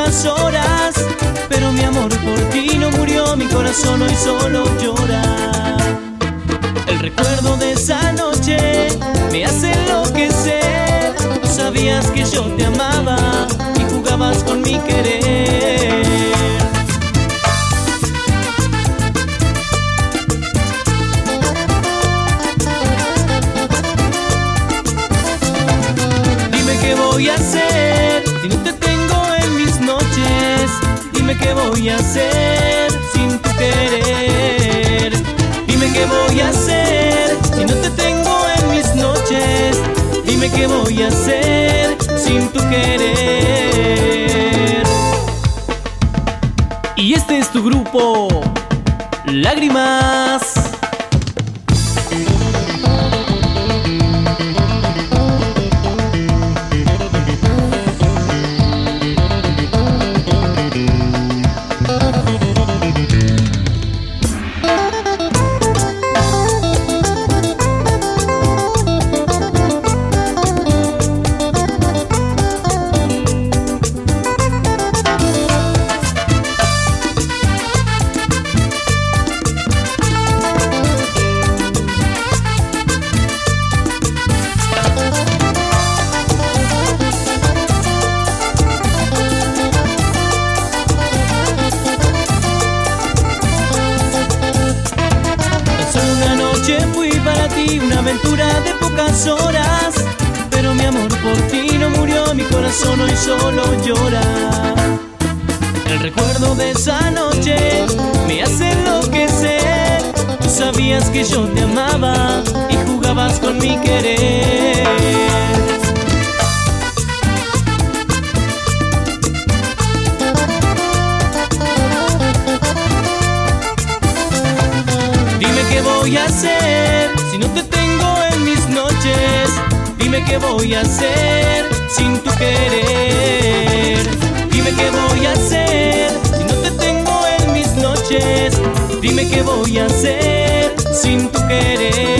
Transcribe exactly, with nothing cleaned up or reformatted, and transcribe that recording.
pocas horas, pero mi amor por ti no murió, mi corazón hoy solo llora. El recuerdo de esa noche me hace enloquecer. Tú sabías que yo te amaba y jugabas con mi querer. Dime qué voy a hacer si no te tengo en mis noches. Dime qué voy a hacer sin tu querer. Dime qué voy a hacer si no te tengo en mis noches. Dime qué voy a hacer sin tu querer. Y este es tu grupo, Lágrimas. Fui para ti una aventura de pocas horas, pero mi amor por ti no murió, mi corazón hoy solo llora. El recuerdo de esa noche me hace enloquecer. Tú sabías que yo te amaba y jugabas con mi querer. ¿Qué voy a hacer si no te tengo en mis noches? Dime qué voy a hacer sin tu querer. Dime qué voy a hacer si no te tengo en mis noches. Dime qué voy a hacer sin tu querer.